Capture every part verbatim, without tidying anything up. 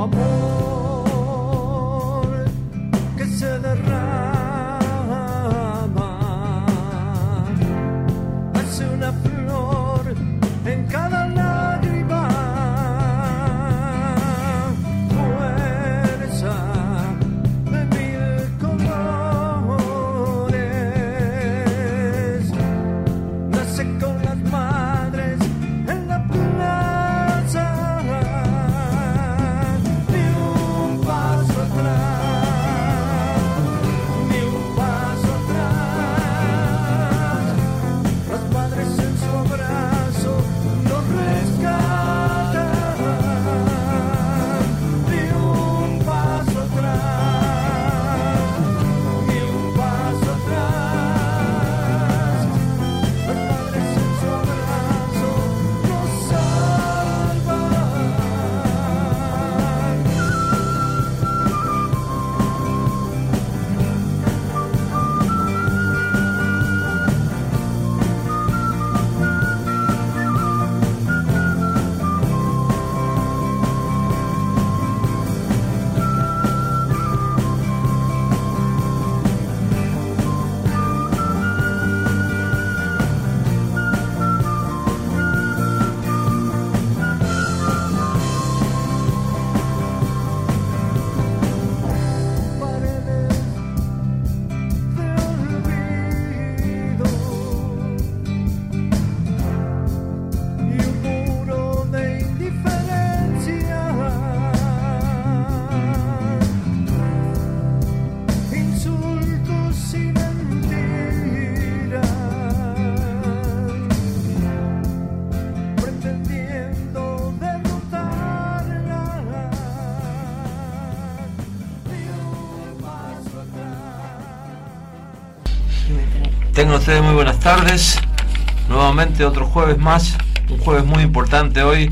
amor que se derrama, hace una flor en cada lágrima, fuerza de mil colores, nace con las madres en la plaza, ni un paso atrás, ni un paso atrás, las madres en su abrazo nos rescatan, ni un paso atrás, ni un paso atrás, las madres en su abrazo nos salvan. Paredes de olvido y un muro de indiferencia, insultos y mentiras, pretendiendo derrotarla, ni un paso atrás. Tengan ustedes muy buenas tardes. Nuevamente otro jueves más. Un jueves muy importante hoy,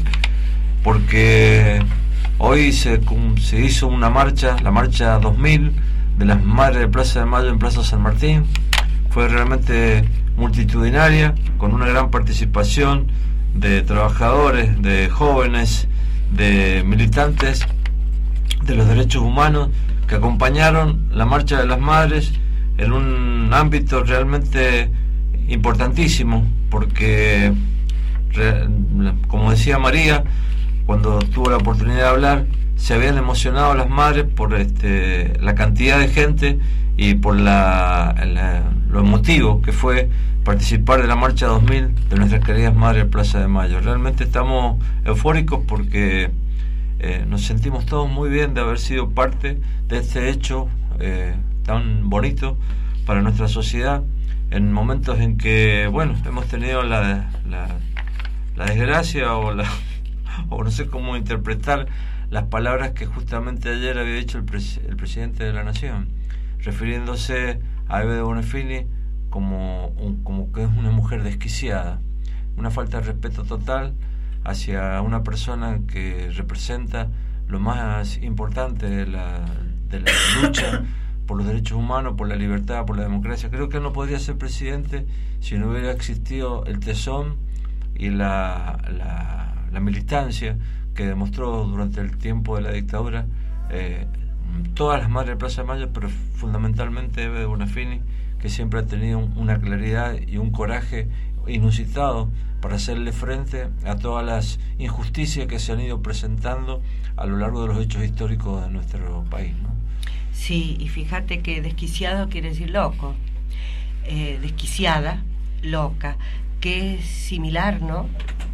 porque hoy se, cum- se hizo una marcha, la marcha dos mil de las Madres de Plaza de Mayo en Plaza San Martín. Fue realmente multitudinaria, con una gran participación de trabajadores, de jóvenes, de militantes de los derechos humanos, que acompañaron la marcha de las madres en un ámbito realmente importantísimo, porque re- como decía María cuando tuvo la oportunidad de hablar, se habían emocionado las madres por este, la cantidad de gente y por la, la- lo emotivo que fue participar de la marcha dos mil de nuestras queridas madres de Plaza de Mayo. Realmente estamos eufóricos porque eh, nos sentimos todos muy bien de haber sido parte de este hecho eh, tan bonito para nuestra sociedad, en momentos en que, bueno, hemos tenido la, la, la desgracia o la o no sé cómo interpretar las palabras que justamente ayer había dicho el, pres el presidente de la Nación, refiriéndose a Eve de Bonafini como, un, como que es una mujer desquiciada, una falta de respeto total hacia una persona que representa lo más importante de la, de la lucha por los derechos humanos, por la libertad, por la democracia. Creo que no podría ser presidente si no hubiera existido el tesón y la, la, la militancia que demostró durante el tiempo de la dictadura eh, todas las madres de Plaza de Mayo, pero fundamentalmente Eve de Bonafini, que siempre ha tenido una claridad y un coraje inusitado para hacerle frente a todas las injusticias que se han ido presentando a lo largo de los hechos históricos de nuestro país, ¿no? Sí, y fíjate que desquiciado quiere decir loco, eh, desquiciada, loca, que es similar, ¿no?,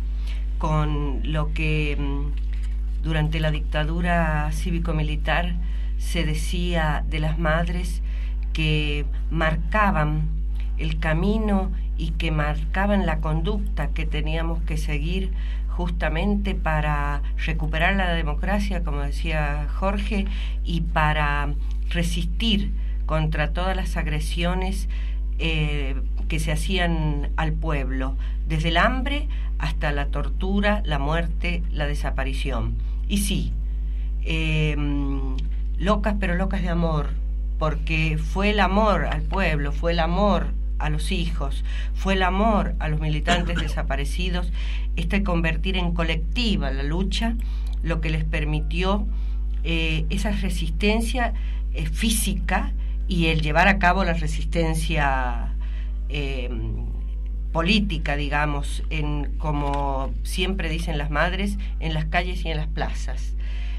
con lo que mmm, durante la dictadura cívico-militar se decía de las madres, que marcaban el camino y que marcaban la conducta que teníamos que seguir justamente para recuperar la democracia, como decía Jorge, y para resistir contra todas las agresiones eh, que se hacían al pueblo, desde el hambre hasta la tortura, la muerte, la desaparición. Y sí, eh, locas, pero locas de amor, porque fue el amor al pueblo, fue el amor a los hijos, fue el amor a los militantes desaparecidos, este convertir en colectiva la lucha, lo que les permitió eh, esa resistencia eh, física y el llevar a cabo la resistencia eh, política, digamos, en, como siempre dicen las madres, en las calles y en las plazas.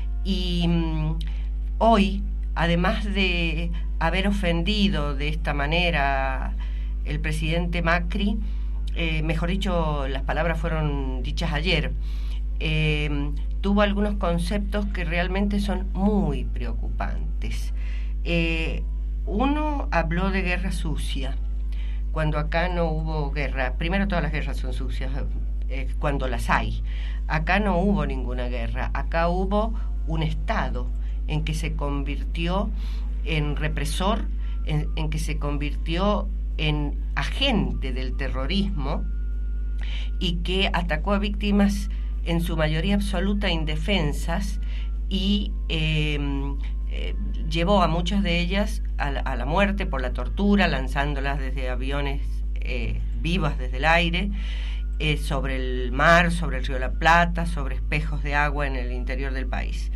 Y mm, hoy, además de haber ofendido de esta manera el presidente Macri, eh, mejor dicho, las palabras fueron dichas ayer, eh, tuvo algunos conceptos que realmente son muy preocupantes. Eh, uno habló de guerra sucia, cuando acá no hubo guerra. Primero, todas las guerras son sucias, eh, cuando las hay. Acá no hubo ninguna guerra, acá hubo un Estado en que se convirtió en represor, en, en que se convirtió en agente del terrorismo y que atacó a víctimas en su mayoría absoluta indefensas y eh, eh, llevó a muchas de ellas a la, a la muerte por la tortura, lanzándolas desde aviones eh, vivas desde el aire, eh, sobre el mar, sobre el río de la Plata, sobre espejos de agua en el interior del país.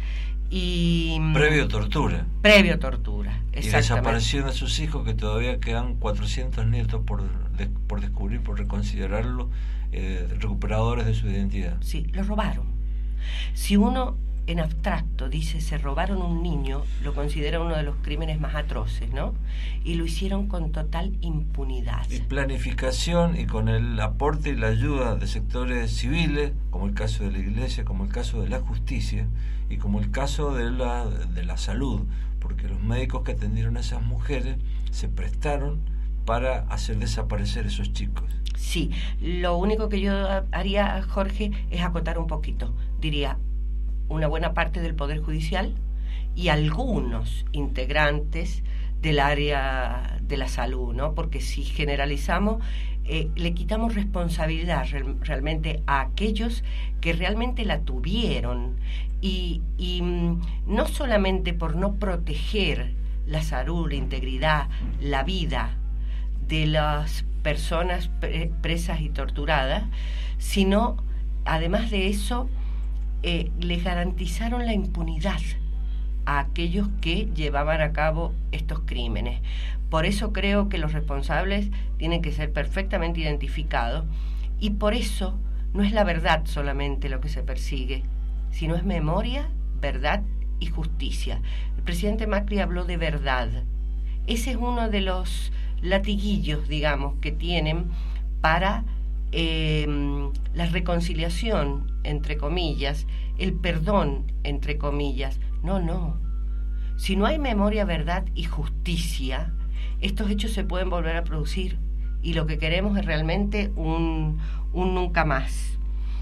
Y previo tortura. Previo tortura, exactamente. Y desaparición de sus hijos, que todavía quedan cuatrocientos nietos por, de, por descubrir, por reconsiderarlo, eh, recuperadores de su identidad. Sí, lo robaron. Si uno en abstracto dice se robaron un niño, lo considera uno de los crímenes más atroces, ¿no? Y lo hicieron con total impunidad. Y planificación, y con el aporte y la ayuda de sectores civiles, como el caso de la Iglesia, como el caso de la justicia, y como el caso de la, de la salud, porque los médicos que atendieron a esas mujeres se prestaron para hacer desaparecer esos chicos. Sí, lo único que yo haría, Jorge, es acotar un poquito. Diría, una buena parte del Poder Judicial y algunos integrantes del área de la salud, ¿no? Porque si generalizamos, eh, le quitamos responsabilidad real, realmente a aquellos que realmente la tuvieron, y, y no solamente por no proteger la salud, la integridad, la vida de las personas pre- presas y torturadas, sino, además de eso, eh, les garantizaron la impunidad a aquellos que llevaban a cabo estos crímenes. Por eso creo que los responsables tienen que ser perfectamente identificados, y por eso no es la verdad solamente lo que se persigue, sino es memoria, verdad y justicia. El presidente Macri habló de verdad. Ese es uno de los latiguillos, digamos, que tienen para eh, la reconciliación, entre comillas, el perdón, entre comillas. No, no. Si no hay memoria, verdad y justicia, estos hechos se pueden volver a producir, y lo que queremos es realmente un, un nunca más.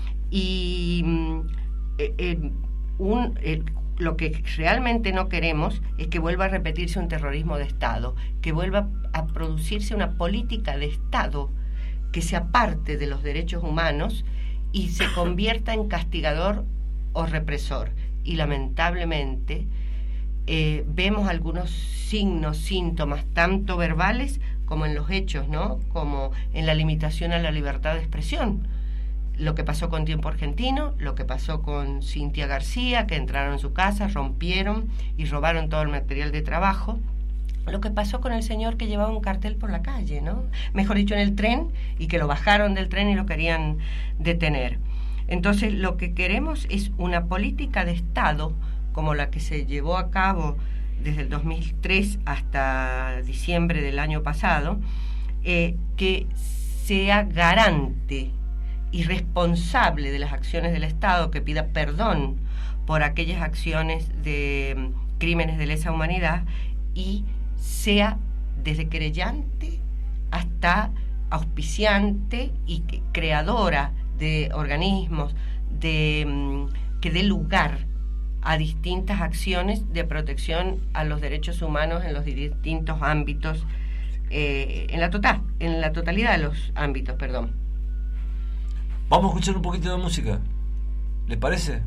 Y eh, eh, un, eh, lo que realmente no queremos es que vuelva a repetirse un terrorismo de Estado, que vuelva a producirse una política de Estado que se aparte de los derechos humanos y se convierta en castigador o represor. Y lamentablemente eh, vemos algunos signos, síntomas, tanto verbales como en los hechos, ¿no? Como en la limitación a la libertad de expresión. Lo que pasó con Tiempo Argentino, lo que pasó con Cintia García, que entraron en su casa, rompieron y robaron todo el material de trabajo. Lo que pasó con el señor que llevaba un cartel por la calle, ¿no? Mejor dicho, en el tren, y que lo bajaron del tren y lo querían detener. Entonces, lo que queremos es una política de Estado como la que se llevó a cabo desde el dos mil tres hasta diciembre del año pasado, eh, que sea garante y responsable de las acciones del Estado, que pida perdón por aquellas acciones de um, crímenes de lesa humanidad, y sea desde querellante hasta auspiciante y creadora de organismos de, um, que dé lugar a distintas acciones de protección a los derechos humanos en los distintos ámbitos, eh, en la total, en la totalidad de los ámbitos, perdón. Vamos a escuchar un poquito de música, ¿les parece?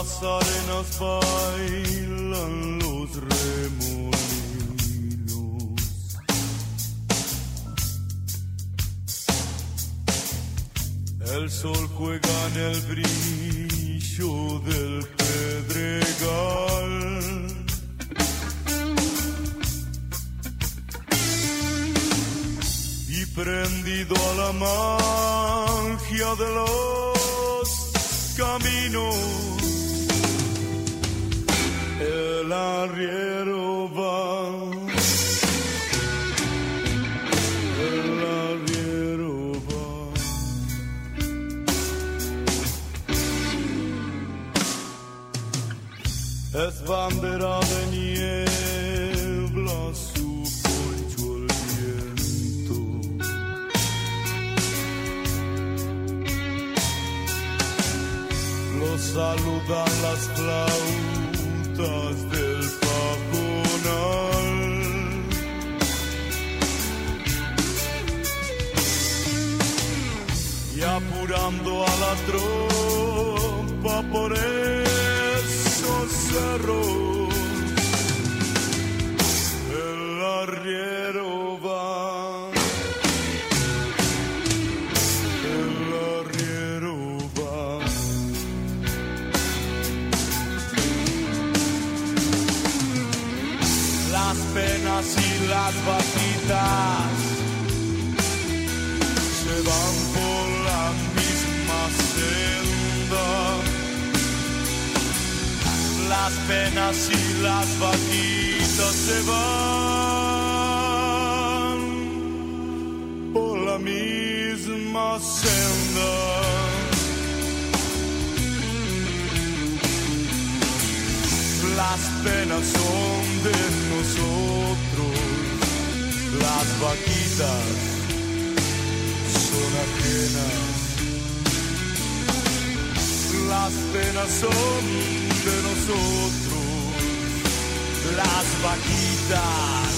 las arenas bailan los remolinos. El sol juega en el brillo del pedregal. Y prendido a la magia de los caminos, el arriero va, el arriero va. Es bandera de niebla su poncho el viento. Lo saludan las flautas del pajonal. Y apurando a la tropa por esos cerros, el arriero va, el arriero va. Las penas y las vaquitas se van por la misma senda. Las penas y las vaquitas se van por la misma senda. Las penas son de nosotros, las vaquitas son ajenas. Las penas son de nosotros, las vaquitas.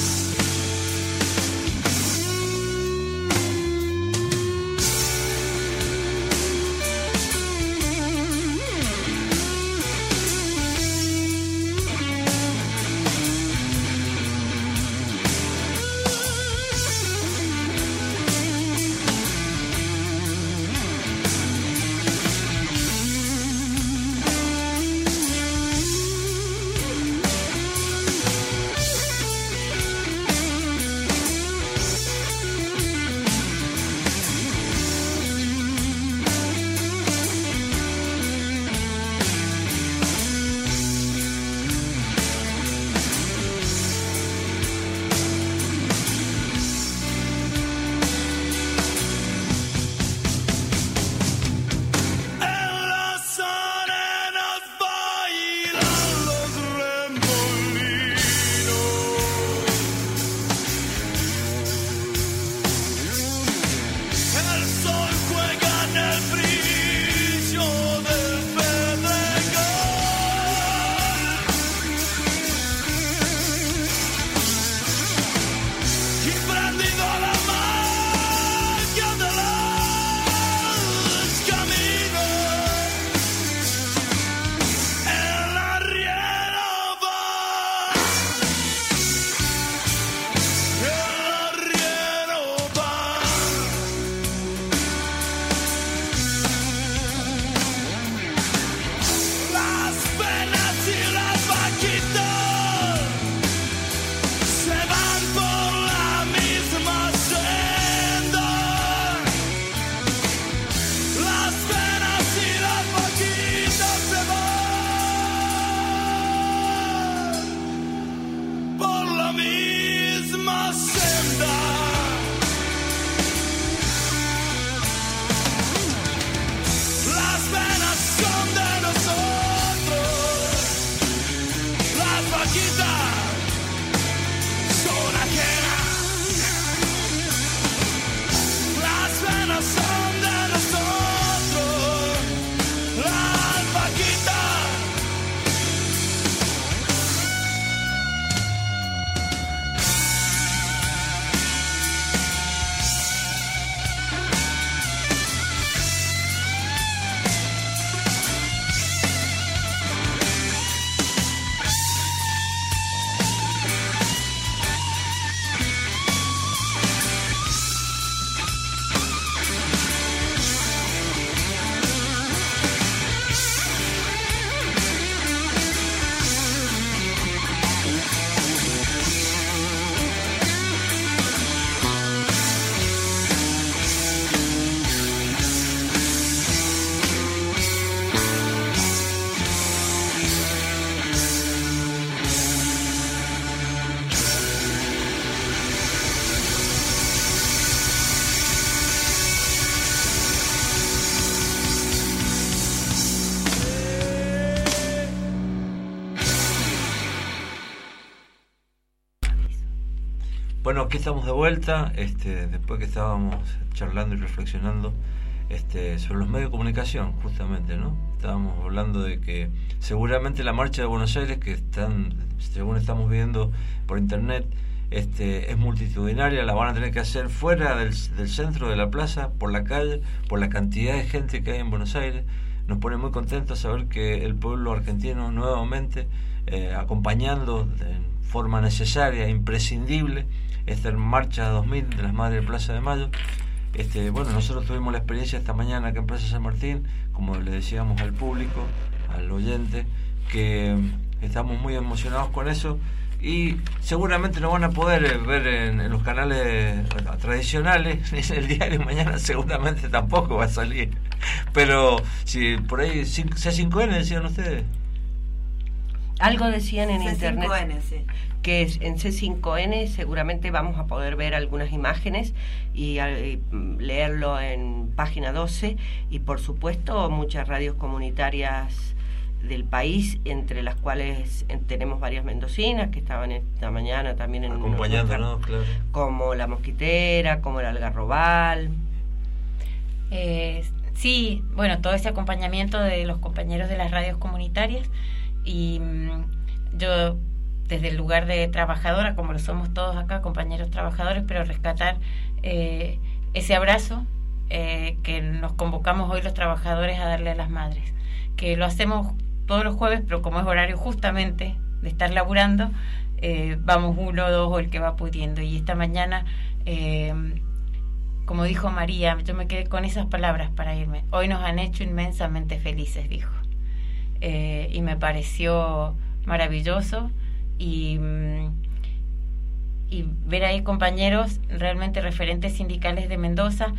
Bueno, aquí estamos de vuelta, este, después que estábamos charlando y reflexionando este, sobre los medios de comunicación, justamente, ¿no? Estábamos hablando de que seguramente la marcha de Buenos Aires, que están, según estamos viendo por internet, este, es multitudinaria, la van a tener que hacer fuera del, del centro de la plaza, por la calle, por la cantidad de gente que hay en Buenos Aires. Nos pone muy contentos saber que el pueblo argentino nuevamente eh, acompañando de forma necesaria, imprescindible, esta marcha dos mil de las Madres de Plaza de Mayo. Este, bueno, nosotros tuvimos la experiencia esta mañana acá en Plaza San Martín, como le decíamos al público, al oyente, que estamos muy emocionados con eso y seguramente no van a poder ver en, en los canales tradicionales, ni en el diario, mañana seguramente tampoco va a salir, pero si por ahí C cinco N decían ustedes. Algo decían en C cinco N, internet, sí. que en C cinco N seguramente vamos a poder ver algunas imágenes y, y leerlo en página doce, y por supuesto muchas radios comunitarias del país, entre las cuales en, tenemos varias mendocinas que estaban esta mañana también en acompañándonos, claro, como La Mosquitera, como el Algarrobal. Eh, sí, bueno, todo ese acompañamiento de los compañeros de las radios comunitarias, y mmm, yo desde el lugar de trabajadora, como lo somos todos acá, compañeros trabajadores, pero rescatar eh, ese abrazo eh, que nos convocamos hoy los trabajadores a darle a las madres, que lo hacemos todos los jueves, pero como es horario justamente de estar laburando, eh, vamos uno, dos o el que va pudiendo. Y esta mañana, eh, como dijo María, yo me quedé con esas palabras para irme. Hoy nos han hecho inmensamente felices, dijo. Eh, y me pareció maravilloso. Y, y ver ahí compañeros realmente referentes sindicales de Mendoza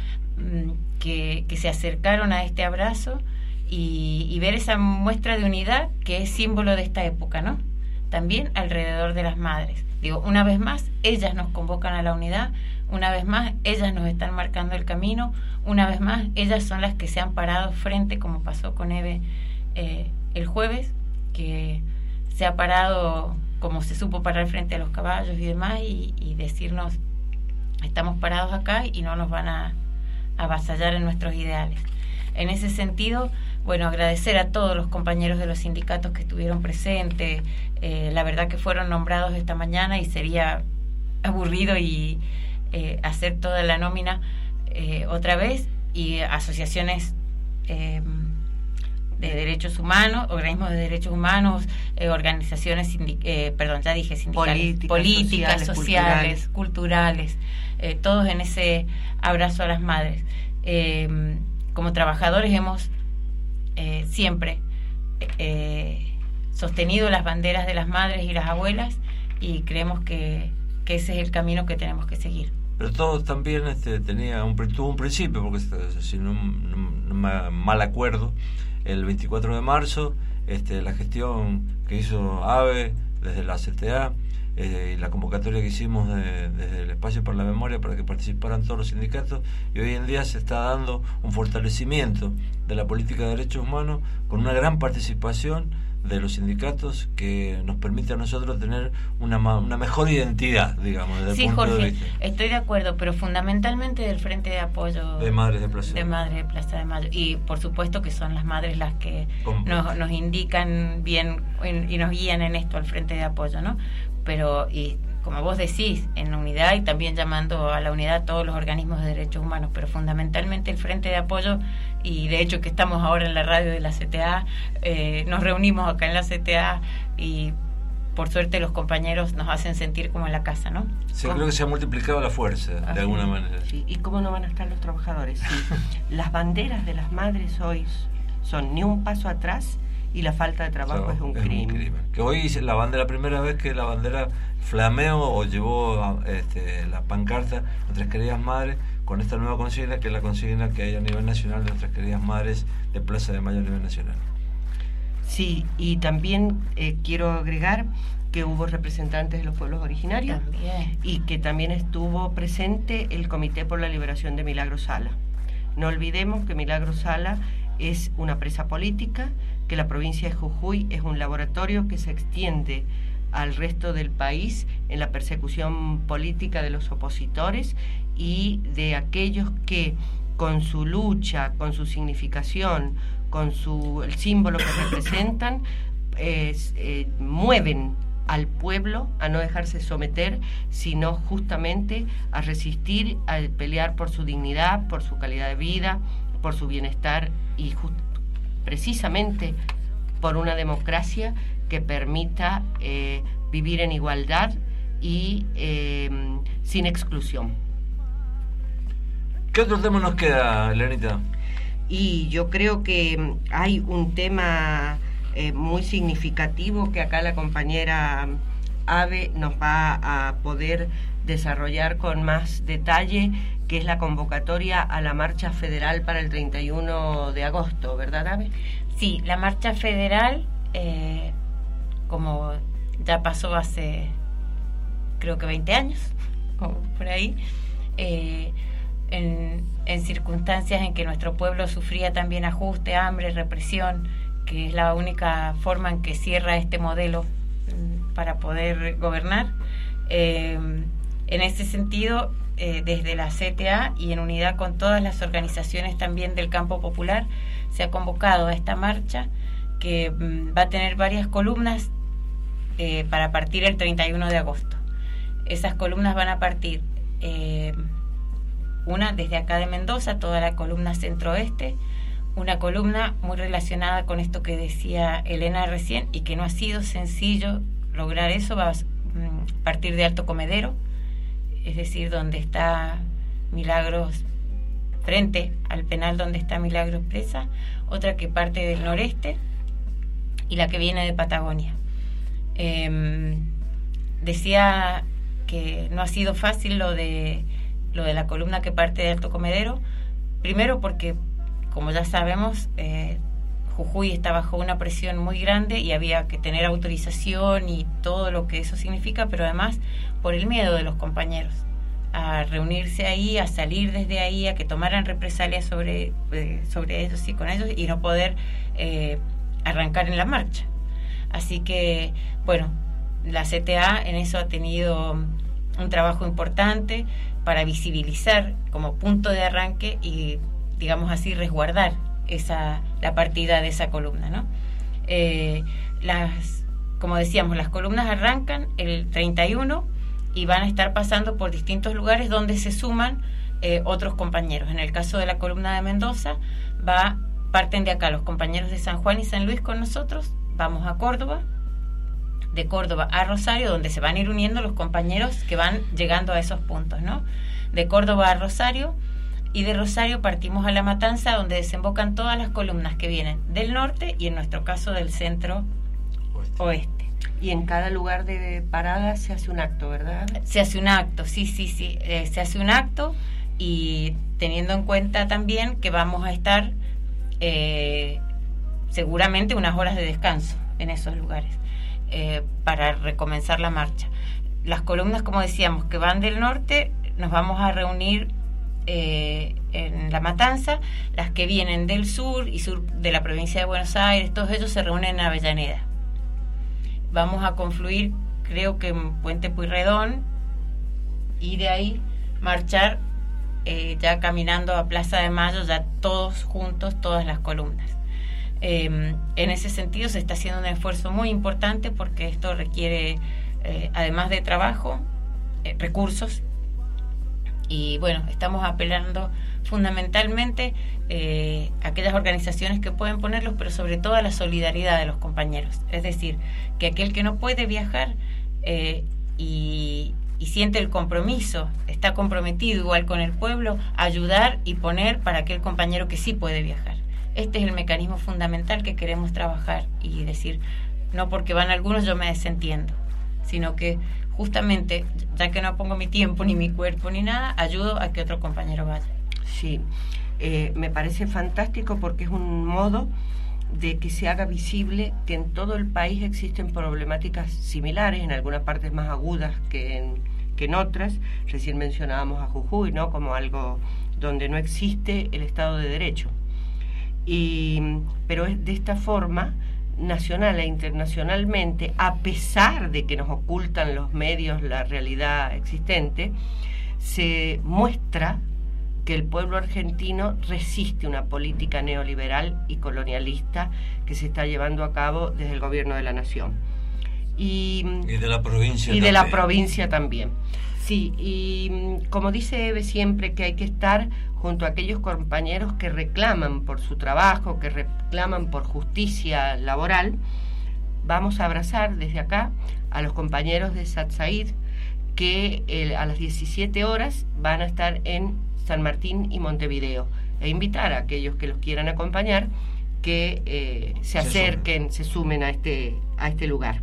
que, que se acercaron a este abrazo y, y ver esa muestra de unidad que es símbolo de esta época, ¿no? También alrededor de las madres. Digo, una vez más, ellas nos convocan a la unidad, una vez más, ellas nos están marcando el camino, una vez más, ellas son las que se han parado frente, como pasó con Eve eh, el jueves, que se ha parado como se supo parar frente a los caballos y demás, y, y decirnos, estamos parados acá y no nos van a, a avasallar en nuestros ideales. En ese sentido, bueno, agradecer a todos los compañeros de los sindicatos que estuvieron presentes, eh, la verdad que fueron nombrados esta mañana y sería aburrido y eh, hacer toda la nómina eh, otra vez, y asociaciones eh, de derechos humanos, organismos de derechos humanos, eh, organizaciones, sindic- eh, perdón, ya dije sindicales, políticas, políticas sociales, sociales, culturales, culturales eh, todos en ese abrazo a las madres. Eh, como trabajadores hemos eh, siempre eh, sostenido las banderas de las madres y las abuelas, y creemos que, que ese es el camino que tenemos que seguir. Pero todo también este, tenía un, tuvo un principio, porque si no, no, no me mal acuerdo, el veinticuatro de marzo, este, la gestión que hizo AVE desde la C T A eh, y la convocatoria que hicimos de, desde el Espacio para la Memoria para que participaran todos los sindicatos, y hoy en día se está dando un fortalecimiento de la política de derechos humanos con una gran participación de los sindicatos que nos permite a nosotros tener una, una mejor identidad, digamos, desde sí, el punto Jorge, de vista. Estoy de acuerdo, pero fundamentalmente del Frente de Apoyo de Madres de Plaza de Madres de Plaza de Mayo, y por supuesto que son las madres las que nos, nos indican bien y nos guían en esto al Frente de Apoyo, ¿no? Pero, y como vos decís, en la unidad, y también llamando a la unidad a todos los organismos de derechos humanos, pero fundamentalmente el Frente de Apoyo, y de hecho que estamos ahora en la radio de la C T A, eh, nos reunimos acá en la C T A y por suerte los compañeros nos hacen sentir como en la casa, ¿no? Sí, creo que se ha multiplicado la fuerza, Así, de alguna manera. Sí. ¿Y cómo no van a estar los trabajadores? Sí. Las banderas de las madres hoy son ni un paso atrás, y la falta de trabajo o sea, es, un, es crimen. un crimen. Que hoy la bandera, la primera vez que la bandera flameó o llevó este, la pancarta Nuestras Queridas Madres, con esta nueva consigna, que es la consigna que hay a nivel nacional de Nuestras Queridas Madres de Plaza de Mayo a nivel nacional. Sí, y también eh, quiero agregar que hubo representantes de los pueblos originarios, también. Y que también estuvo presente el Comité por la Liberación de Milagro Sala. No olvidemos que Milagro Sala es una presa política, que la provincia de Jujuy es un laboratorio que se extiende al resto del país en la persecución política de los opositores y de aquellos que con su lucha, con su significación, con su, el símbolo que representan, eh, eh, mueven al pueblo a no dejarse someter, sino justamente a resistir, a pelear por su dignidad, por su calidad de vida, por su bienestar y just, precisamente por una democracia que permita eh, vivir en igualdad y eh, sin exclusión. ¿Qué otro tema nos queda, Elenita? Y yo creo que hay un tema eh, muy significativo que acá la compañera Ave nos va a poder desarrollar con más detalle, que es la convocatoria a la marcha federal para el treinta y uno de agosto, ¿verdad, Ave? Sí, la marcha federal, eh, como ya pasó hace creo que veinte años, o por ahí, eh, en, en circunstancias en que nuestro pueblo sufría también ajuste, hambre, represión, que es la única forma en que cierra este modelo para poder gobernar. Eh, en ese sentido, eh, desde la C T A y en unidad con todas las organizaciones también del campo popular, se ha convocado a esta marcha que mm, va a tener varias columnas eh, para partir el treinta y uno de agosto. Esas columnas van a partir eh, una desde acá de Mendoza, toda la columna centro-oeste, una columna muy relacionada con esto que decía Elena recién y que no ha sido sencillo lograr eso, va a partir de Alto Comedero, es decir, donde está Milagros, frente al penal donde está Milagros presa, otra que parte del noreste y la que viene de Patagonia. Eh, decía que no ha sido fácil lo de lo de la columna que parte de Alto Comedero, primero porque, como ya sabemos, eh, Jujuy está bajo una presión muy grande y había que tener autorización y todo lo que eso significa, pero además por el miedo de los compañeros a reunirse ahí, a salir desde ahí, a que tomaran represalias sobre, eh, sobre ellos y con ellos y no poder eh, arrancar en la marcha. Así que, bueno, la C T A en eso ha tenido un trabajo importante para visibilizar como punto de arranque y, digamos así, resguardar esa la partida de esa columna, ¿no? Eh, las, como decíamos, las columnas arrancan el treinta y uno y van a estar pasando por distintos lugares donde se suman eh, otros compañeros. En el caso de la columna de Mendoza, va parten de acá los compañeros de San Juan y San Luis con nosotros, vamos a Córdoba, de Córdoba a Rosario, donde se van a ir uniendo los compañeros que van llegando a esos puntos, ¿no? De Córdoba a Rosario, y de Rosario partimos a La Matanza, donde desembocan todas las columnas que vienen del norte y en nuestro caso del centro oeste. oeste. Y en cada lugar de parada se hace un acto, ¿verdad? Se hace un acto, sí, sí, sí, eh, se hace un acto, y teniendo en cuenta también que vamos a estar eh, seguramente unas horas de descanso en esos lugares. Eh, para recomenzar la marcha. Las columnas, como decíamos, que van del norte, nos vamos a reunir eh, en La Matanza. Las que vienen del sur y sur de la provincia de Buenos Aires, todos ellos se reúnen en Avellaneda. Vamos a confluir, creo que en Puente Pueyrredón, y de ahí marchar eh, ya caminando a Plaza de Mayo, ya todos juntos, todas las columnas. Eh, en ese sentido se está haciendo un esfuerzo muy importante porque esto requiere, eh, además de trabajo, eh, recursos, y bueno, estamos apelando fundamentalmente eh, a aquellas organizaciones que pueden ponerlos, pero sobre todo a la solidaridad de los compañeros, es decir, que aquel que no puede viajar eh, y, y siente el compromiso, está comprometido igual con el pueblo, ayudar y poner para aquel compañero que sí puede viajar. Este es el mecanismo fundamental que queremos trabajar y decir, no porque van algunos yo me desentiendo, sino que justamente, ya que no pongo mi tiempo, ni mi cuerpo, ni nada, ayudo a que otro compañero vaya. Sí, eh, me parece fantástico porque es un modo de que se haga visible que en todo el país existen problemáticas similares, en algunas partes más agudas que en, que en otras. Recién mencionábamos a Jujuy, ¿no?, como algo donde no existe el Estado de Derecho. Y, pero es de esta forma nacional e internacionalmente, a pesar de que nos ocultan los medios la realidad existente, se muestra que el pueblo argentino resiste una política neoliberal y colonialista que se está llevando a cabo desde el gobierno de la nación. Y, y de la provincia y también. de la provincia también. Sí, y como dice Eve siempre, que hay que estar junto a aquellos compañeros que reclaman por su trabajo, que reclaman por justicia laboral. Vamos a abrazar desde acá a los compañeros de Satzaid, que eh, a las diecisiete horas van a estar en San Martín y Montevideo, e invitar a aquellos que los quieran acompañar que eh, se, se acerquen, sumen. se sumen a este, a este lugar.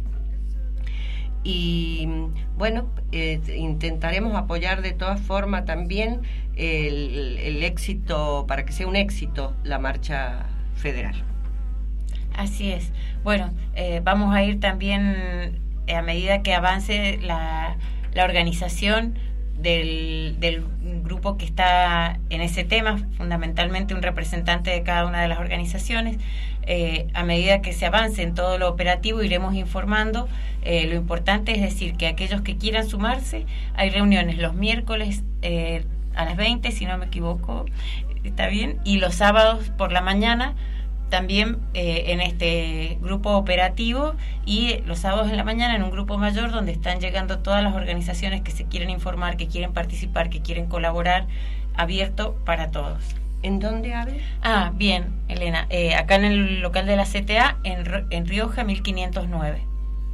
Y bueno, eh, intentaremos apoyar de todas formas también el, el éxito, para que sea un éxito la marcha federal. Así es. Bueno, eh, vamos a ir también eh, a medida que avance la, la organización del, del grupo que está en ese tema, fundamentalmente un representante de cada una de las organizaciones. Eh, a medida que se avance en todo lo operativo iremos informando. Eh, lo importante es decir que aquellos que quieran sumarse, hay reuniones los miércoles eh, a las veinte, si no me equivoco, está bien, y los sábados por la mañana también eh, en este grupo operativo, y los sábados en la mañana en un grupo mayor donde están llegando todas las organizaciones que se quieren informar, que quieren participar, que quieren colaborar, abierto para todos. ¿En dónde, Ave? Ah, bien, Elena, eh, acá en el local de la C T A, en, en Rioja mil quinientos nueve.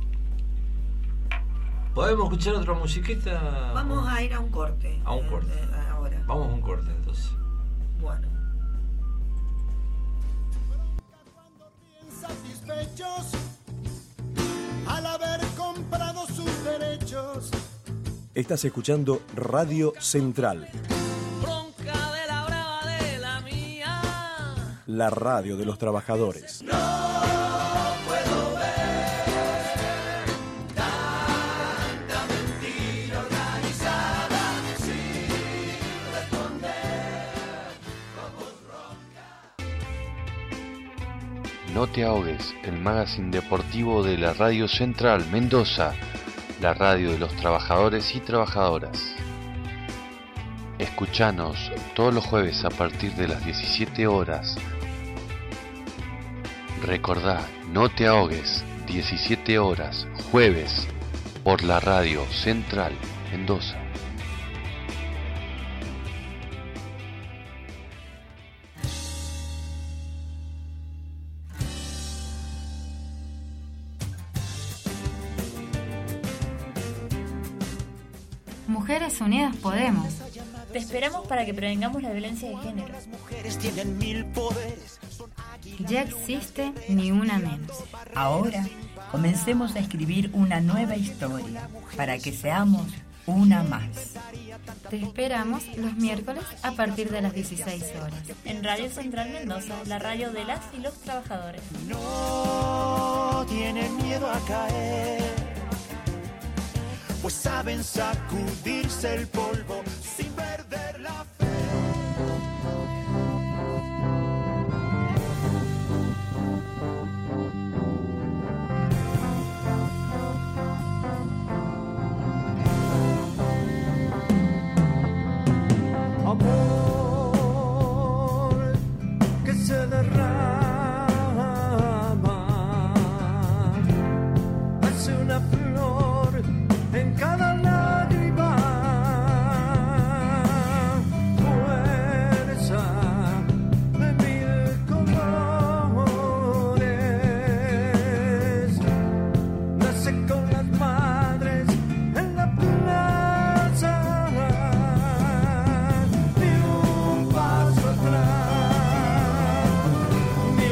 ¿Podemos escuchar otra musiquita? Vamos a ir a un corte. A un corte. Eh, eh, ahora. Vamos a un corte, entonces. Bueno. Satisfechos al haber comprado sus derechos. Estás escuchando Radio Central. Bronca de la brava de la mía. La radio de los trabajadores. No puedo ver tanta mentira organizada sin responder con voz ronca. No te ahogues, el magazine deportivo de la Radio Central Mendoza, la radio de los trabajadores y trabajadoras. Escuchanos todos los jueves a partir de las diecisiete horas. Recordá, no te ahogues, diecisiete horas, jueves, por la Radio Central Mendoza. Mujeres Unidas Podemos. Te esperamos para que prevengamos la violencia de género. Ya existe Ni Una Menos. Ahora comencemos a escribir una nueva historia para que seamos una más. Te esperamos los miércoles a partir de las dieciséis horas. En Radio Central Mendoza, la radio de las y los trabajadores. No tienen miedo a caer, pues saben sacudirse el polvo sin perder la fe. Amor que se derrama, hace una flor en cada lágrima, fuerza de mil colores, nace con las madres en la plaza, ni un paso atrás, ni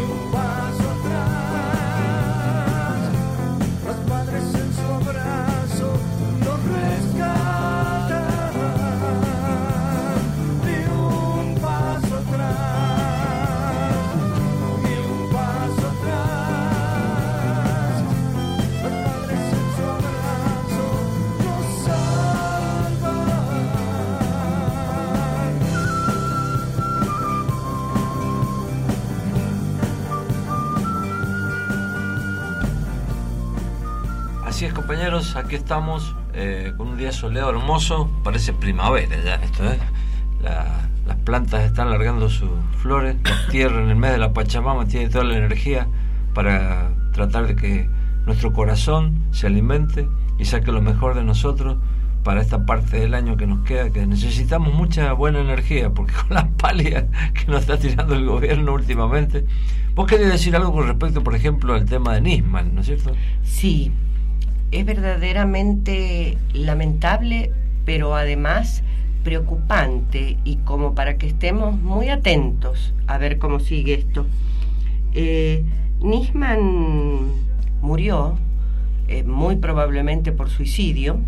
Así es, compañeros, aquí estamos eh, con un día soleado hermoso, parece primavera ya esto, ¿eh? La, las plantas están largando sus flores, la tierra en el mes de la Pachamama tiene toda la energía para tratar de que nuestro corazón se alimente y saque lo mejor de nosotros para esta parte del año que nos queda, que necesitamos mucha buena energía, porque con las palias que nos está tirando el gobierno últimamente. ¿Vos querés decir algo con respecto, por ejemplo, al tema de Nisman, ¿no es cierto? Sí, es verdaderamente lamentable, pero además preocupante, y como para que estemos muy atentos a ver cómo sigue esto. Eh, Nisman murió, eh, muy probablemente por suicidio.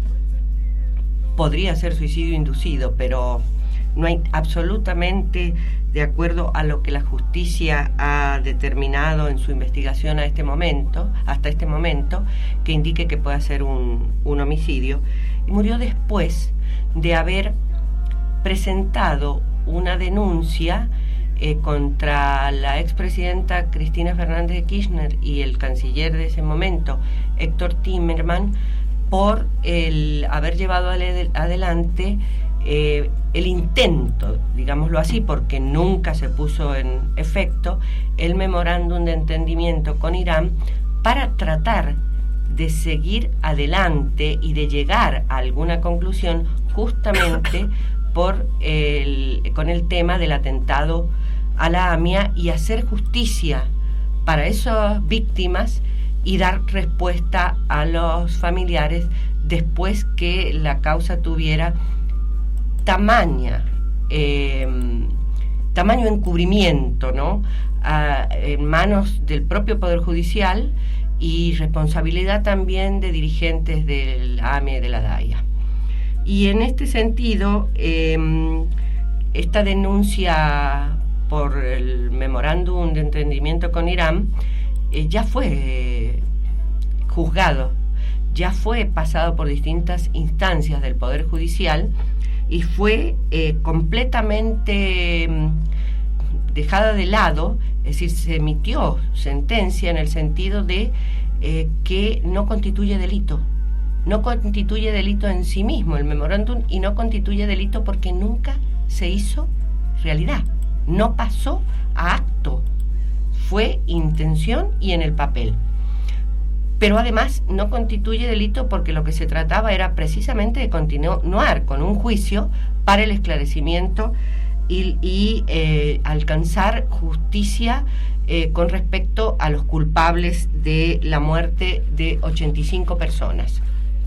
Podría ser suicidio inducido, pero no hay absolutamente, de acuerdo a lo que la justicia ha determinado en su investigación a este momento, hasta este momento, que indique que pueda ser un, un homicidio. Y murió después de haber presentado una denuncia eh, contra la expresidenta Cristina Fernández de Kirchner y el canciller de ese momento, Héctor Timerman, por el haber llevado adelante eh, el intento, digámoslo así, porque nunca se puso en efecto, el memorándum de entendimiento con Irán para tratar de seguir adelante y de llegar a alguna conclusión justamente por el, con el tema del atentado a la AMIA y hacer justicia para esas víctimas y dar respuesta a los familiares después que la causa tuviera tamaña, eh, tamaño encubrimiento, ¿no? A, en manos del propio Poder Judicial y responsabilidad también de dirigentes del A M I y de la DAIA. Y en este sentido, eh, esta denuncia por el memorándum de entendimiento con Irán Eh, ya fue eh, juzgado, ya fue pasado por distintas instancias del Poder Judicial y fue eh, completamente eh, dejada de lado, es decir, se emitió sentencia en el sentido de eh, que no constituye delito, no constituye delito en sí mismo el memorándum y no constituye delito porque nunca se hizo realidad, no pasó a acto. Fue intención y en el papel. Pero además no constituye delito porque lo que se trataba era precisamente de continuar con un juicio para el esclarecimiento y, y eh, alcanzar justicia eh, con respecto a los culpables de la muerte de ochenta y cinco personas.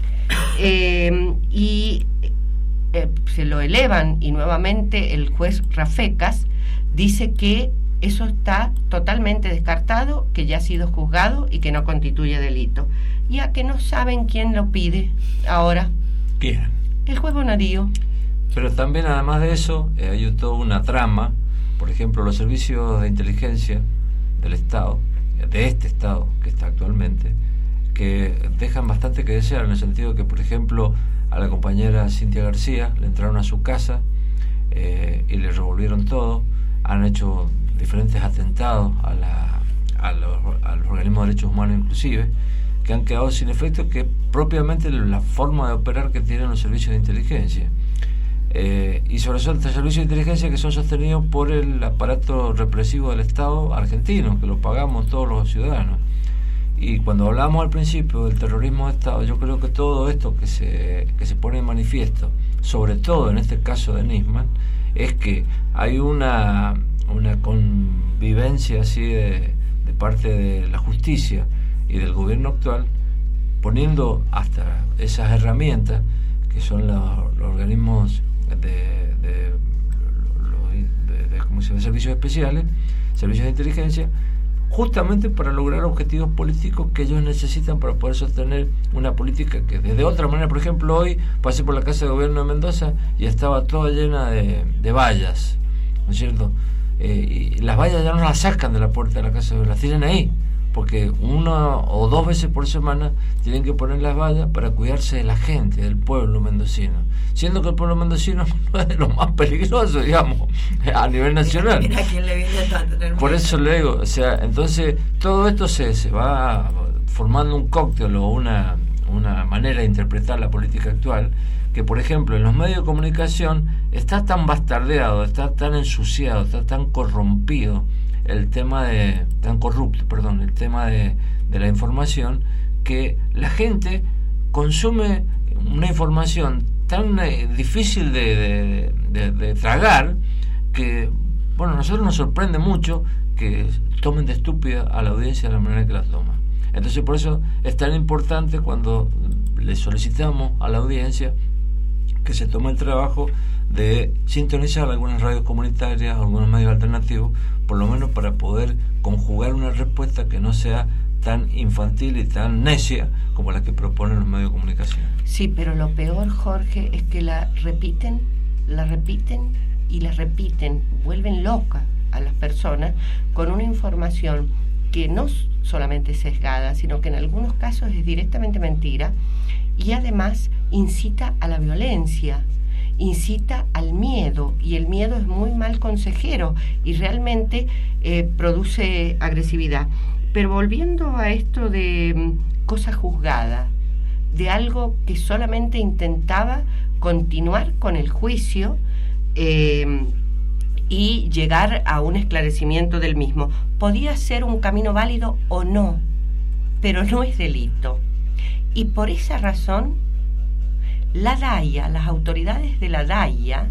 Eh, y eh, se lo elevan y nuevamente el juez Rafecas dice que eso está totalmente descartado, que ya ha sido juzgado y que no constituye delito. Ya que no saben quién lo pide ahora. ¿Quién? El juez Bonadío. Pero también, además de eso, eh, hay toda una trama. Por ejemplo, los servicios de inteligencia del Estado, de este Estado que está actualmente, que dejan bastante que desear, en el sentido que, por ejemplo, a la compañera Cintia García le entraron a su casa eh, y le revolvieron todo. Han hecho diferentes atentados a, la, a, los, a los organismos de derechos humanos inclusive, que han quedado sin efecto, que propiamente la forma de operar que tienen los servicios de inteligencia. Eh, y sobre todo estos servicios de inteligencia que son sostenidos por el aparato represivo del Estado argentino, que lo pagamos todos los ciudadanos. Y cuando hablamos al principio del terrorismo de Estado, yo creo que todo esto que se, que se pone en manifiesto, sobre todo en este caso de Nisman, es que hay una una convivencia así de, de parte de la justicia y del gobierno actual, poniendo hasta esas herramientas que son los, los organismos de, de, de, de, ¿cómo se llama? Servicios especiales, servicios de inteligencia, justamente para lograr objetivos políticos que ellos necesitan para poder sostener una política que de otra manera. Por ejemplo, hoy pasé por la Casa de Gobierno de Mendoza y estaba toda llena de, de vallas, ¿no es cierto? Eh, y las vallas ya no las sacan de la puerta de la casa, las tienen ahí, porque una o dos veces por semana tienen que poner las vallas para cuidarse de la gente, del pueblo mendocino, siendo que el pueblo mendocino no es de lo más peligroso, digamos, a nivel nacional. Mira, ¿a quién le viene tanto tener por eso le digo, o sea, entonces todo esto se, se va formando un cóctel o una, una manera de interpretar la política actual, que por ejemplo en los medios de comunicación está tan bastardeado, está tan ensuciado, está tan corrompido el tema de, tan corrupto, perdón, el tema de, de la información, que la gente consume una información tan eh, difícil de, de, de, de tragar, que bueno, a nosotros nos sorprende mucho que tomen de estúpida a la audiencia de la manera que la toman. Entonces por eso es tan importante cuando le solicitamos a la audiencia que se tome el trabajo de sintonizar algunas radios comunitarias, algunos medios alternativos, por lo menos para poder conjugar una respuesta que no sea tan infantil y tan necia como la que proponen los medios de comunicación. Sí, pero lo peor, Jorge, es que la repiten, la repiten y la repiten, vuelven loca a las personas con una información que no solamente es sesgada, sino que en algunos casos es directamente mentira, y además incita a la violencia, incita al miedo, y el miedo es muy mal consejero y realmente eh, produce agresividad. Pero volviendo a esto de mm, cosa juzgada, de algo que solamente intentaba continuar con el juicio eh, y llegar a un esclarecimiento del mismo. Podía ser un camino válido o no, pero no es delito. Y por esa razón, la DAIA, las autoridades de la DAIA,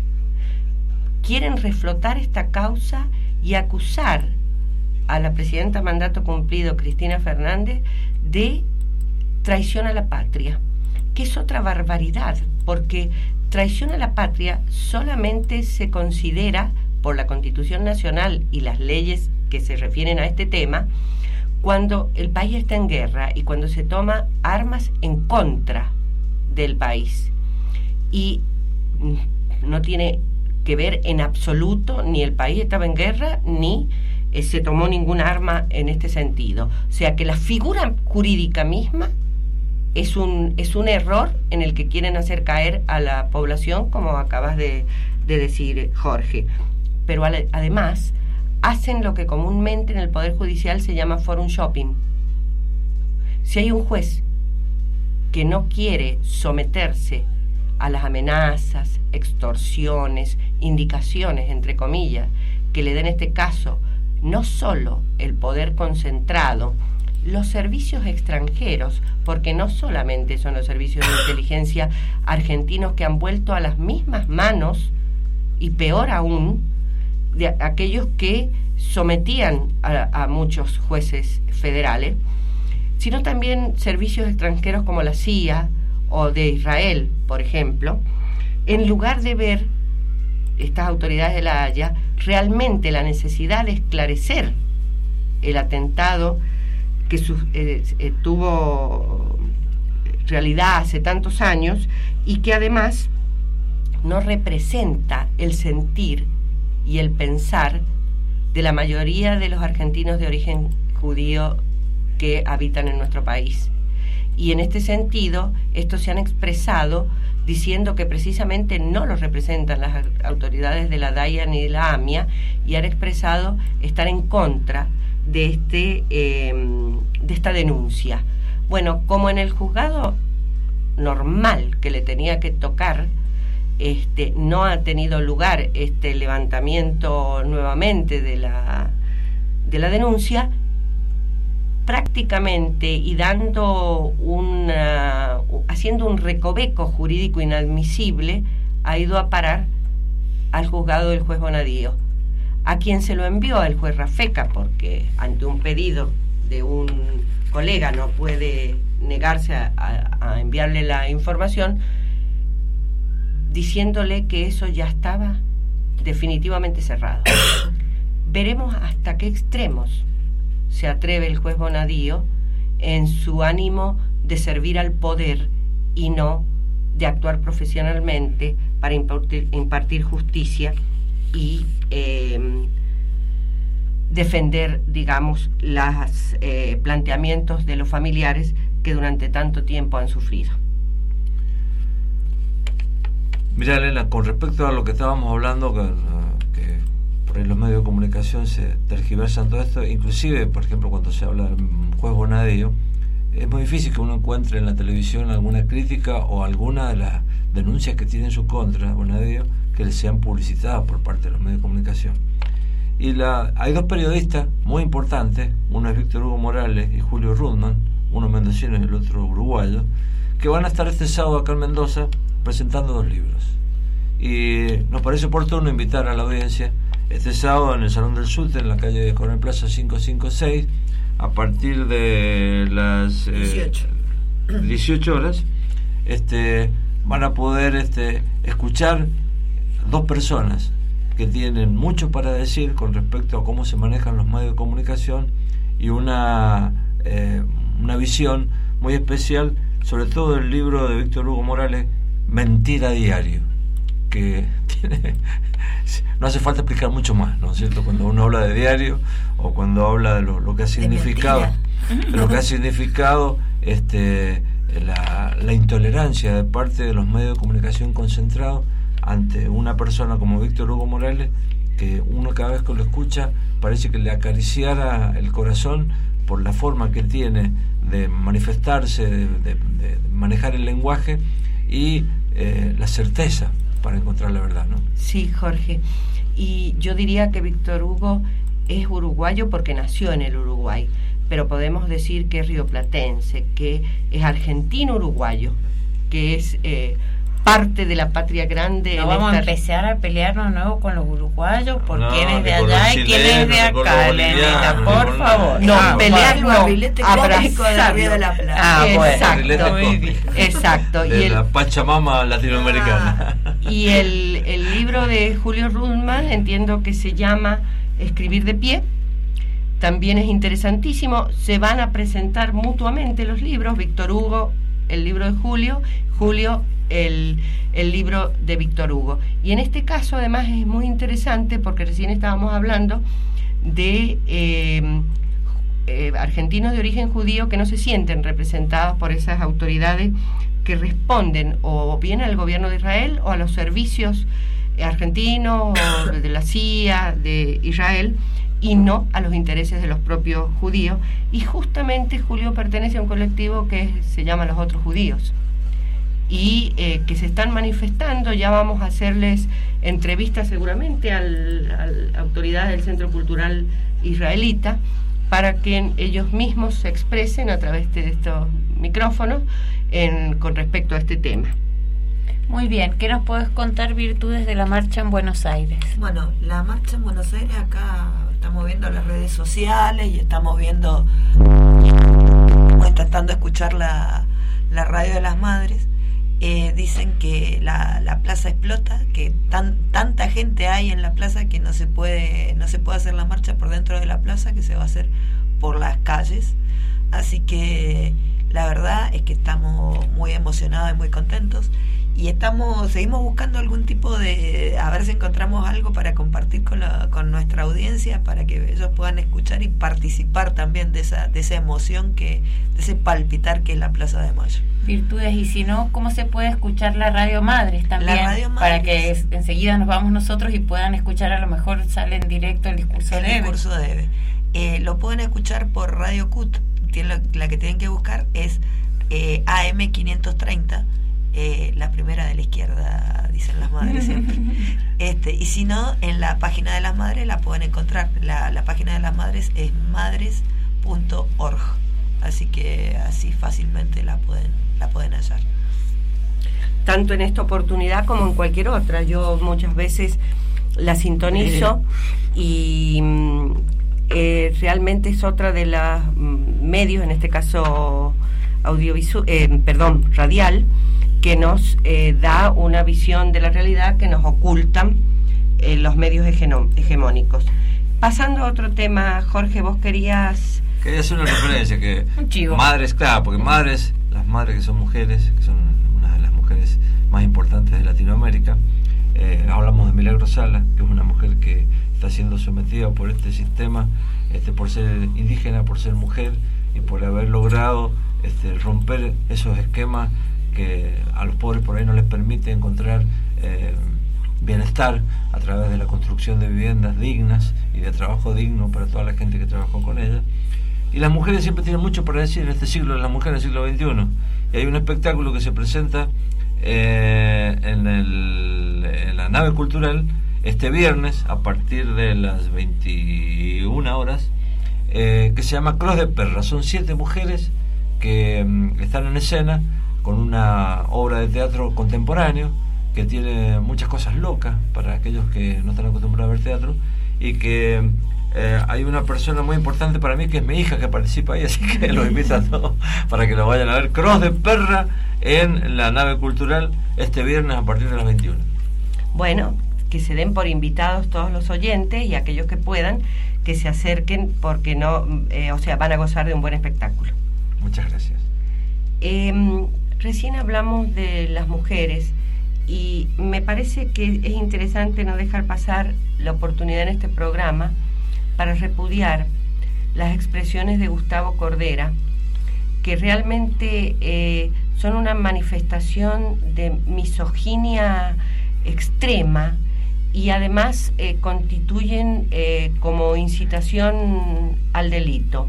quieren reflotar esta causa y acusar a la presidenta mandato cumplido, Cristina Fernández, de traición a la patria, que es otra barbaridad, porque traición a la patria solamente se considera por la Constitución Nacional y las leyes que se refieren a este tema cuando el país está en guerra y cuando se toma armas en contra del país, y no tiene que ver en absoluto, ni el país estaba en guerra ni eh, se tomó ninguna arma en este sentido. O sea que la figura jurídica misma es un, es un error en el que quieren hacer caer a la población, como acabas de, de decir, Jorge. Pero al, además hacen lo que comúnmente en el Poder Judicial se llama forum shopping. Si hay un juez que no quiere someterse a las amenazas, extorsiones, indicaciones, entre comillas, que le den en este caso no solo el poder concentrado, los servicios extranjeros, porque no solamente son los servicios de inteligencia argentinos que han vuelto a las mismas manos, y peor aún, de aquellos que sometían a, a muchos jueces federales, sino también servicios extranjeros como la C I A o de Israel, por ejemplo, en lugar de ver estas autoridades de la Haya realmente la necesidad de esclarecer el atentado que su, eh, eh, tuvo realidad hace tantos años y que además no representa el sentir y el pensar de la mayoría de los argentinos de origen judío que habitan en nuestro país. Y en este sentido, estos se han expresado diciendo que precisamente no los representan las autoridades de la DAIA ni de la AMIA, y han expresado estar en contra de, este, eh, de esta denuncia. Bueno, como en el juzgado normal que le tenía que tocar, este, no ha tenido lugar este levantamiento nuevamente de la, de la denuncia, prácticamente y dando una, haciendo un recoveco jurídico inadmisible, ha ido a parar al juzgado del juez Bonadío, a quien se lo envió el juez Rafeca, porque ante un pedido de un colega no puede negarse a, a, a enviarle la información, diciéndole que eso ya estaba definitivamente cerrado. Veremos hasta qué extremos se atreve el juez Bonadío en su ánimo de servir al poder y no de actuar profesionalmente para impartir, impartir justicia y eh, defender, digamos, los eh, planteamientos de los familiares que durante tanto tiempo han sufrido. Mira, Elena, con respecto a lo que estábamos hablando, que, que por ahí los medios de comunicación se tergiversan todo esto, inclusive, por ejemplo, cuando se habla del juez Bonadío, es muy difícil que uno encuentre en la televisión alguna crítica o alguna de las denuncias que tiene en su contra Bonadio que sean publicitadas por parte de los medios de comunicación. Y la, hay dos periodistas muy importantes, uno es Víctor Hugo Morales y Julio Rudman, uno mendocino y el otro uruguayo, que van a estar este sábado acá en Mendoza presentando dos libros. Y nos parece oportuno invitar a la audiencia este sábado en el Salón del Sute, en la calle Coronel Plaza quinientos cincuenta y seis, a partir de las eh, dieciocho horas, este, van a poder este, escuchar dos personas que tienen mucho para decir con respecto a cómo se manejan los medios de comunicación y una, eh, una visión muy especial, sobre todo el libro de Víctor Hugo Morales, Mentira Diario, que tiene, no hace falta explicar mucho más, ¿no es cierto? Cuando uno habla de diario o cuando habla de lo, lo que ha significado, de lo que ha significado este, la, la intolerancia de parte de los medios de comunicación concentrados ante una persona como Víctor Hugo Morales, que uno cada vez que lo escucha parece que le acariciara el corazón por la forma que tiene de manifestarse, de, de, de manejar el lenguaje y eh, la certeza para encontrar la verdad, ¿no? Sí, Jorge. Y yo diría que Víctor Hugo es uruguayo porque nació en el Uruguay, pero podemos decir que es rioplatense, que es argentino-uruguayo, que es eh, parte de la patria grande. No en vamos esta... a empezar a pelearnos nuevo con los uruguayos por no, quién es de allá y quién es de acá, Lenita, por favor. No, ah, pelear no, abrazarlo. De la Plata. Ah, exacto, bueno. Exacto. De y el, la Pachamama latinoamericana. Y el, el libro de Julio Rudman, entiendo que se llama Escribir de pie, también es interesantísimo. Se van a presentar mutuamente los libros, Víctor Hugo, el libro de Julio, Julio, el, el libro de Víctor Hugo. Y en este caso además es muy interesante porque recién estábamos hablando de eh, eh, argentinos de origen judío que no se sienten representados por esas autoridades que responden o bien al gobierno de Israel o a los servicios argentinos o de la C I A de Israel, y no a los intereses de los propios judíos. Y justamente Julio pertenece a un colectivo que se llama Los Otros Judíos y eh, que se están manifestando. Ya vamos a hacerles entrevistas seguramente al, a la autoridad del Centro Cultural Israelita para que ellos mismos se expresen a través de estos micrófonos en, con respecto a este tema. Muy bien, ¿qué nos puedes contar, Virtudes, de la marcha en Buenos Aires? Bueno, la marcha en Buenos Aires, acá estamos viendo las redes sociales y estamos viendo, o intentando escuchar la, la radio de las madres. Eh, dicen que la, la plaza explota, que tan, tanta gente hay en la plaza que no se puede no se puede hacer la marcha por dentro de la plaza, que se va a hacer por las calles. Así que la verdad es que estamos muy emocionados y muy contentos, y estamos seguimos buscando algún tipo de, a ver si encontramos algo para compartir con, la, con nuestra audiencia, para que ellos puedan escuchar y participar también de esa de esa emoción, que de ese palpitar que es la Plaza de Mayo. Virtudes, y si no, ¿cómo se puede escuchar la Radio Madres también? La Radio Madres. Para que es, enseguida nos vamos nosotros y puedan escuchar, a lo mejor sale en directo el discurso el de Eve. discurso de Eve. Eh, lo pueden escuchar por Radio C U T. La, la que tienen que buscar es eh, A M quinientos treinta, eh, la primera de la izquierda, dicen las madres siempre. Este, y si no, en la página de las madres la pueden encontrar. La, la página de las madres es madres punto org, así que así fácilmente la pueden, la pueden hallar. Tanto en esta oportunidad como en cualquier otra. Yo muchas veces la sintonizo y eh, realmente es otra de los medios, en este caso audiovisual, eh, perdón, radial, que nos eh, da una visión de la realidad que nos ocultan eh, los medios hegenom- hegemónicos. Pasando a otro tema, Jorge, vos querías... Quería hacer una referencia, que Un chivo. madres, claro, porque madres, las madres que son mujeres, que son una de las mujeres más importantes de Latinoamérica, eh, hablamos de Milagro Sala, que es una mujer que está siendo sometida por este sistema, este, por ser indígena, por ser mujer y por haber logrado este, romper esos esquemas que a los pobres por ahí no les permite encontrar eh, bienestar a través de la construcción de viviendas dignas y de trabajo digno para toda la gente que trabajó con ella. Y las mujeres siempre tienen mucho para decir en este siglo de las mujeres, en el siglo veintiuno. Y hay un espectáculo que se presenta eh, en, el, en la nave cultural este viernes a partir de las veintiuna horas, eh, que se llama Cross de Perra. Son siete mujeres que mm, están en escena con una obra de teatro contemporáneo que tiene muchas cosas locas para aquellos que no están acostumbrados a ver teatro, y que eh, hay una persona muy importante para mí que es mi hija que participa ahí, así que los invito a todos para que lo vayan a ver. Cross de Perra en la nave cultural este viernes a partir de las veintiuna. Bueno, que se den por invitados todos los oyentes y aquellos que puedan que se acerquen, porque no, eh, o sea, van a gozar de un buen espectáculo. Muchas gracias. Eh, recién hablamos de las mujeres y me parece que es interesante no dejar pasar la oportunidad en este programa para repudiar las expresiones de Gustavo Cordera, que realmente eh, son una manifestación de misoginia extrema y además eh, constituyen eh, como incitación al delito,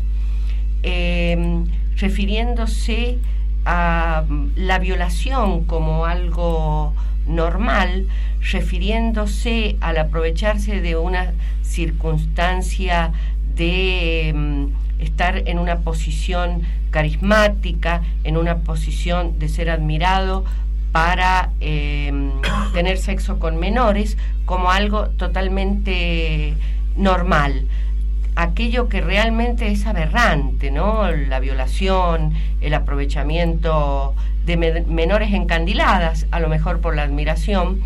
eh, refiriéndose a la violación como algo normal, refiriéndose al aprovecharse de una circunstancia de eh, estar en una posición carismática, en una posición de ser admirado para eh, tener sexo con menores, como algo totalmente normal. Aquello que realmente es aberrante, ¿no? La violación, el aprovechamiento de me- menores encandiladas, a lo mejor por la admiración,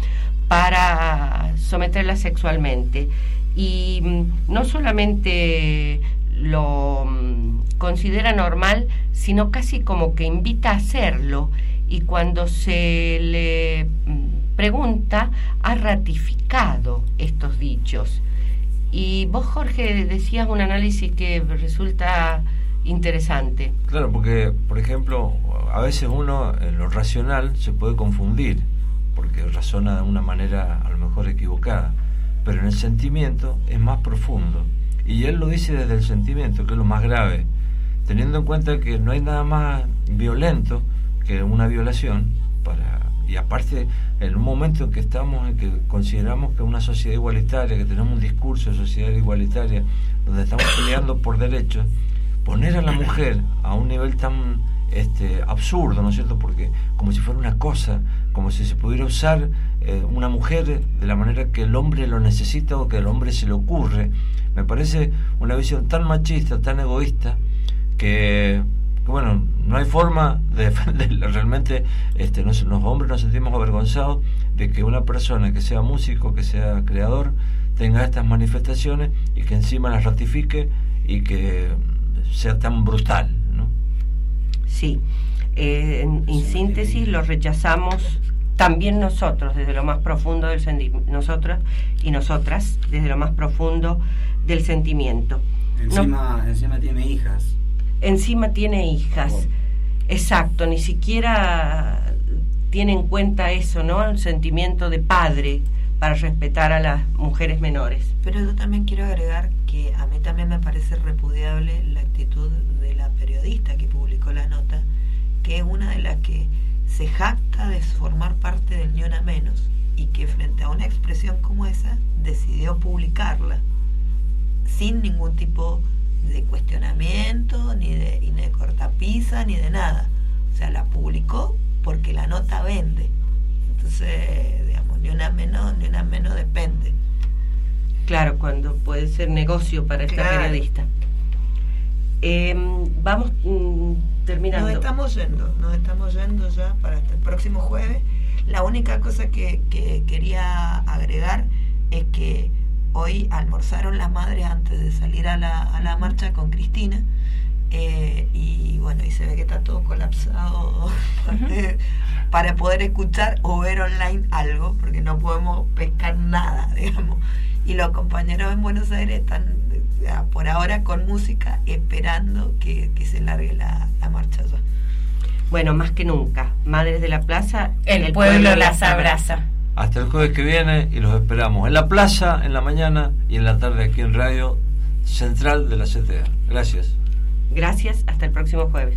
para someterlas sexualmente. Y mm, no solamente lo mm, considera normal, sino casi como que invita a hacerlo, y cuando se le mm, pregunta, ha ratificado estos dichos. Y vos, Jorge, decías un análisis que resulta interesante. Claro, porque, por ejemplo, a veces uno en lo racional se puede confundir, porque razona de una manera a lo mejor equivocada, pero en el sentimiento es más profundo. Y él lo dice desde el sentimiento, que es lo más grave, teniendo en cuenta que no hay nada más violento que una violación, para y aparte en un momento en que estamos, en que consideramos que una sociedad igualitaria, que tenemos un discurso de sociedad igualitaria, donde estamos peleando por derechos, poner a la mujer a un nivel tan este, absurdo, ¿no es cierto? Porque como si fuera una cosa, como si se pudiera usar eh, una mujer de la manera que el hombre lo necesita o que al hombre se le ocurre, me parece una visión tan machista, tan egoísta, que... que bueno, no hay forma de defenderla. Realmente este, nos, los hombres nos sentimos avergonzados de que una persona que sea músico, que sea creador, tenga estas manifestaciones y que encima las ratifique y que sea tan brutal, ¿no? Sí, eh, en, en síntesis lo rechazamos también nosotros desde lo más profundo del sentimiento, nosotras y nosotras desde lo más profundo del sentimiento. Encima, no, encima tiene hijas. Encima tiene hijas, oh. Exacto, ni siquiera tiene en cuenta eso, ¿no? El sentimiento de padre para respetar a las mujeres menores. Pero yo también quiero agregar que a mí también me parece repudiable la actitud de la periodista que publicó la nota, que es una de las que se jacta de formar parte del Ni Una Menos y que frente a una expresión como esa decidió publicarla sin ningún tipo de cuestionamiento, ni de, ni de cortapisa, ni de nada. O sea, la publicó porque la nota vende. Entonces, digamos, ni una menos, ni una menos depende. Claro, cuando puede ser negocio para esta claro. periodista. Eh, vamos mm, terminando. Nos estamos yendo, nos estamos yendo ya para hasta el próximo jueves. La única cosa que, que quería agregar es que hoy almorzaron las madres antes de salir a la, a la marcha con Cristina, eh, y bueno, y se ve que está todo colapsado uh-huh. para poder escuchar o ver online algo, porque no podemos pescar nada, digamos. Y los compañeros en Buenos Aires están por ahora con música esperando que, que se largue la, la marcha ya. Bueno, más que nunca, Madres de la Plaza, el, el pueblo, pueblo las abraza. abraza. Hasta el jueves que viene y los esperamos en la plaza, en la mañana y en la tarde aquí en Radio Central de la C T A. Gracias. Gracias, hasta el próximo jueves.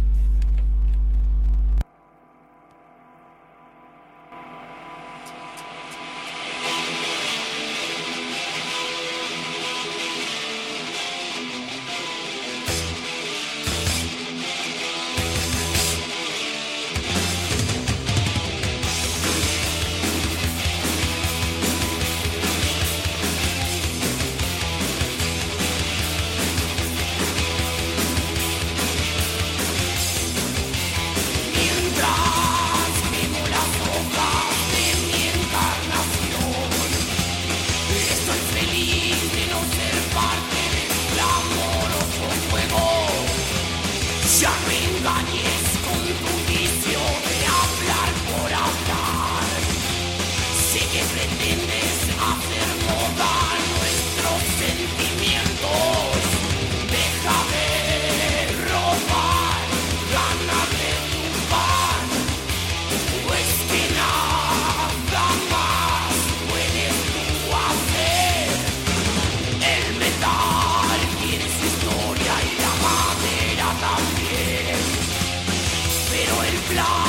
Fly.